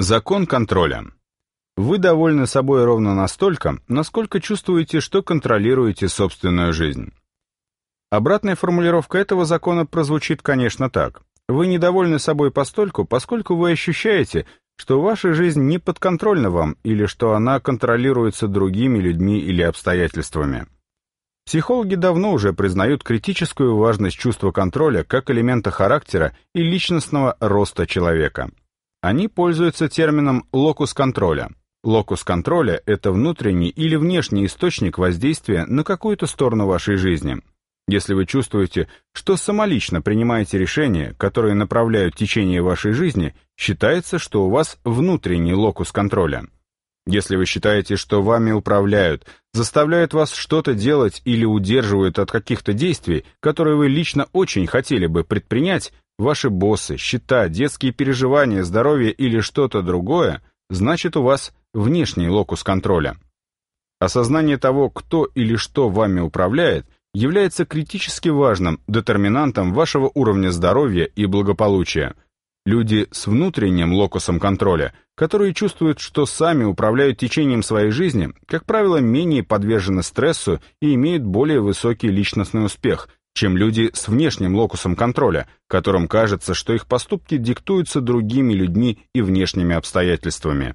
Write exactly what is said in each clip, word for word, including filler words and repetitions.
Закон контроля. Вы довольны собой ровно настолько, насколько чувствуете, что контролируете собственную жизнь. Обратная формулировка этого закона прозвучит, конечно, так. Вы недовольны собой постольку, поскольку вы ощущаете, что ваша жизнь не подконтрольна вам или что она контролируется другими людьми или обстоятельствами. Психологи давно уже признают критическую важность чувства контроля как элемента характера и личностного роста человека. Они пользуются термином «локус контроля». Локус контроля – это внутренний или внешний источник воздействия на какую-то сторону вашей жизни. Если вы чувствуете, что самолично принимаете решения, которые направляют течение вашей жизни, считается, что у вас внутренний локус контроля. Если вы считаете, что вами управляют, заставляют вас что-то делать или удерживают от каких-то действий, которые вы лично очень хотели бы предпринять, ваши боссы, счета, детские переживания, здоровье или что-то другое, значит у вас внешний локус контроля. Осознание того, кто или что вами управляет, является критически важным детерминантом вашего уровня здоровья и благополучия. Люди с внутренним локусом контроля, которые чувствуют, что сами управляют течением своей жизни, как правило, менее подвержены стрессу и имеют более высокий личностный успех, чем люди с внешним локусом контроля, которым кажется, что их поступки диктуются другими людьми и внешними обстоятельствами.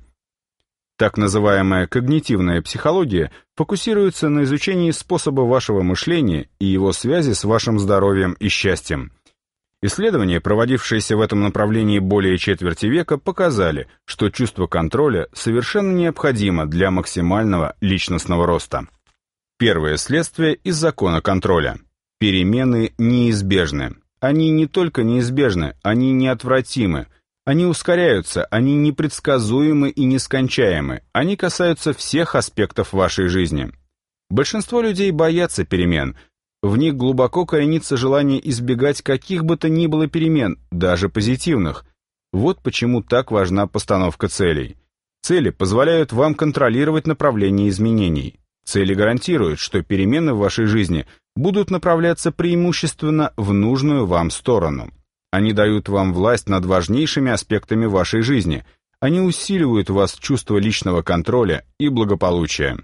Так называемая когнитивная психология фокусируется на изучении способа вашего мышления и его связи с вашим здоровьем и счастьем. Исследования, проводившиеся в этом направлении более четверти века, показали, что чувство контроля совершенно необходимо для максимального личностного роста. Первое следствие из закона контроля. Перемены неизбежны. Они не только неизбежны, они неотвратимы. Они ускоряются, они непредсказуемы и нескончаемы, они касаются всех аспектов вашей жизни. Большинство людей боятся перемен, в них глубоко коренится желание избегать каких бы то ни было перемен, даже позитивных. Вот почему так важна постановка целей. Цели позволяют вам контролировать направление изменений. Цели гарантируют, что перемены в вашей жизни будут направляться преимущественно в нужную вам сторону. Они дают вам власть над важнейшими аспектами вашей жизни. Они усиливают в вас чувство личного контроля и благополучия.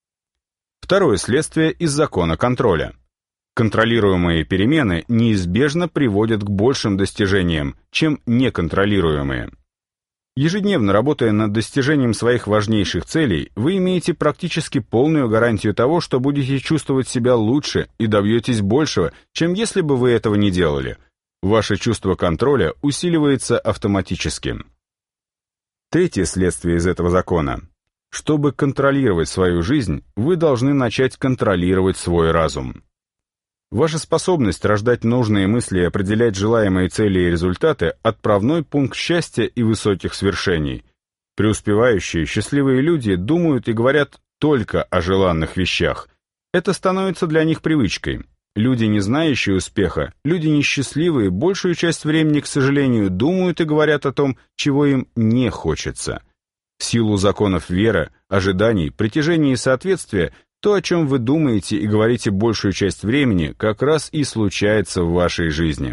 Второе следствие из закона контроля. Контролируемые перемены неизбежно приводят к большим достижениям, чем неконтролируемые. Ежедневно работая над достижением своих важнейших целей, вы имеете практически полную гарантию того, что будете чувствовать себя лучше и добьетесь большего, чем если бы вы этого не делали. Ваше чувство контроля усиливается автоматически. Третье следствие из этого закона. Чтобы контролировать свою жизнь, вы должны начать контролировать свой разум. Ваша способность рождать нужные мысли и определять желаемые цели и результаты – отправной пункт счастья и высоких свершений. Преуспевающие, счастливые люди думают и говорят только о желанных вещах. Это становится для них привычкой. Люди, не знающие успеха, люди несчастливые, большую часть времени, к сожалению, думают и говорят о том, чего им не хочется. В силу законов веры, ожиданий, притяжения и соответствия, то, о чем вы думаете и говорите большую часть времени, как раз и случается в вашей жизни.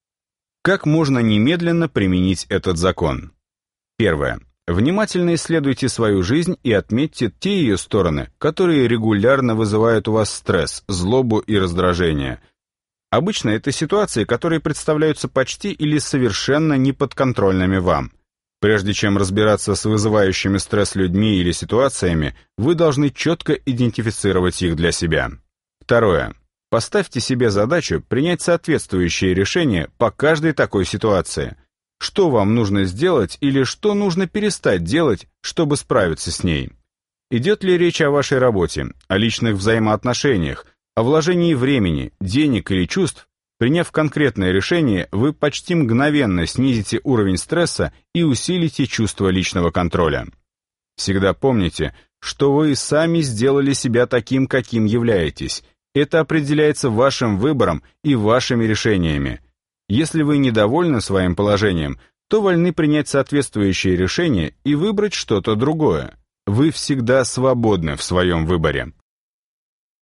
Как можно немедленно применить этот закон? Первое. Внимательно исследуйте свою жизнь и отметьте те ее стороны, которые регулярно вызывают у вас стресс, злобу и раздражение. Обычно это ситуации, которые представляются почти или совершенно неподконтрольными вам. Прежде чем разбираться с вызывающими стресс людьми или ситуациями, вы должны четко идентифицировать их для себя. Второе. Поставьте себе задачу принять соответствующее решение по каждой такой ситуации. Что вам нужно сделать или что нужно перестать делать, чтобы справиться с ней? Идет ли речь о вашей работе, о личных взаимоотношениях, о вложении времени, денег или чувств? Приняв конкретное решение, вы почти мгновенно снизите уровень стресса и усилите чувство личного контроля. Всегда помните, что вы сами сделали себя таким, каким являетесь. Это определяется вашим выбором и вашими решениями. Если вы недовольны своим положением, то вольны принять соответствующее решение и выбрать что-то другое. Вы всегда свободны в своем выборе.